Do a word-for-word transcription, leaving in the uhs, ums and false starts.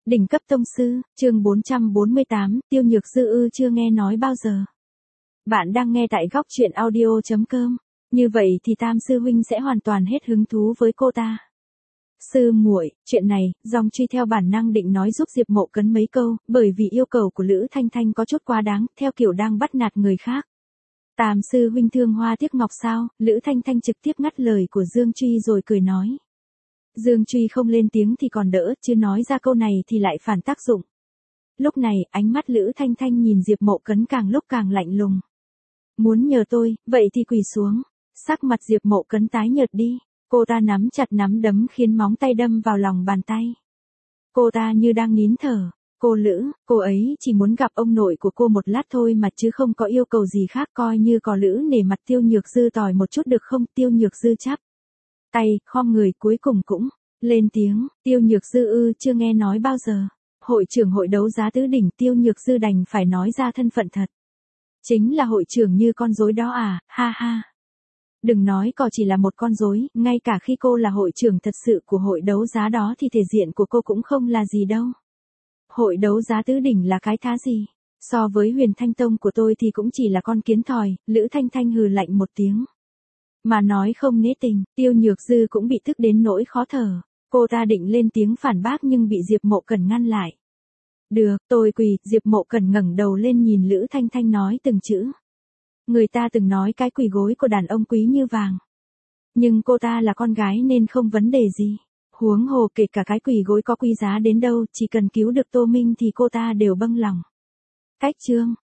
Đỉnh cấp tông sư, chương bốn trăm bốn mươi tám, Tiêu Nhược Dư ư chưa nghe nói bao giờ. Bạn đang nghe tại góc truyện audio chấm com. Như vậy thì Tam sư huynh sẽ hoàn toàn hết hứng thú với cô ta. Sư muội, chuyện này, dòng truy theo bản năng định nói giúp Diệp Mộ Cấn mấy câu, bởi vì yêu cầu của Lữ Thanh Thanh có chút quá đáng, theo kiểu đang bắt nạt người khác. Tam sư huynh thương hoa tiếc ngọc sao? Lữ Thanh Thanh trực tiếp ngắt lời của Dương Truy rồi cười nói. Dương Truy không lên tiếng thì còn đỡ, chứ nói ra câu này thì lại phản tác dụng. Lúc này, ánh mắt Lữ Thanh Thanh nhìn Diệp Mộ Cấn càng lúc càng lạnh lùng. Muốn nhờ tôi, vậy thì quỳ xuống. Sắc mặt Diệp Mộ Cấn tái nhợt đi. Cô ta nắm chặt nắm đấm khiến móng tay đâm vào lòng bàn tay. Cô ta như đang nín thở. Cô Lữ, cô ấy chỉ muốn gặp ông nội của cô một lát thôi mà chứ không có yêu cầu gì khác, coi như có Lữ nể mặt Tiêu Nhược Dư tỏi một chút được không? Tiêu Nhược Dư chắp tay, khom người cuối cùng cũng lên tiếng. Tiêu Nhược Dư ư chưa nghe nói bao giờ. Hội trưởng hội đấu giá tứ đỉnh. Tiêu Nhược Dư đành phải nói ra thân phận thật. Chính là hội trưởng như con rối đó à, ha ha. Đừng nói có chỉ là một con rối, ngay cả khi cô là hội trưởng thật sự của hội đấu giá đó thì thể diện của cô cũng không là gì đâu. Hội đấu giá tứ đỉnh là cái thá gì? So với Huyền Thanh Tông của tôi thì cũng chỉ là con kiến thòi. Lữ Thanh Thanh hừ lạnh một tiếng. Mà nói không nể tình, Tiêu Nhược Dư cũng bị tức đến nỗi khó thở. Cô ta định lên tiếng phản bác nhưng bị Diệp Mộ Cẩn ngăn lại. Được, tôi quỳ. Diệp Mộ Cẩn ngẩng đầu lên nhìn Lữ Thanh Thanh nói từng chữ. Người ta từng nói cái quỳ gối của đàn ông quý như vàng. Nhưng cô ta là con gái nên không vấn đề gì. Huống hồ kể cả cái quỳ gối có quý giá đến đâu, chỉ cần cứu được Tô Minh thì cô ta đều bâng lòng. Cách chương,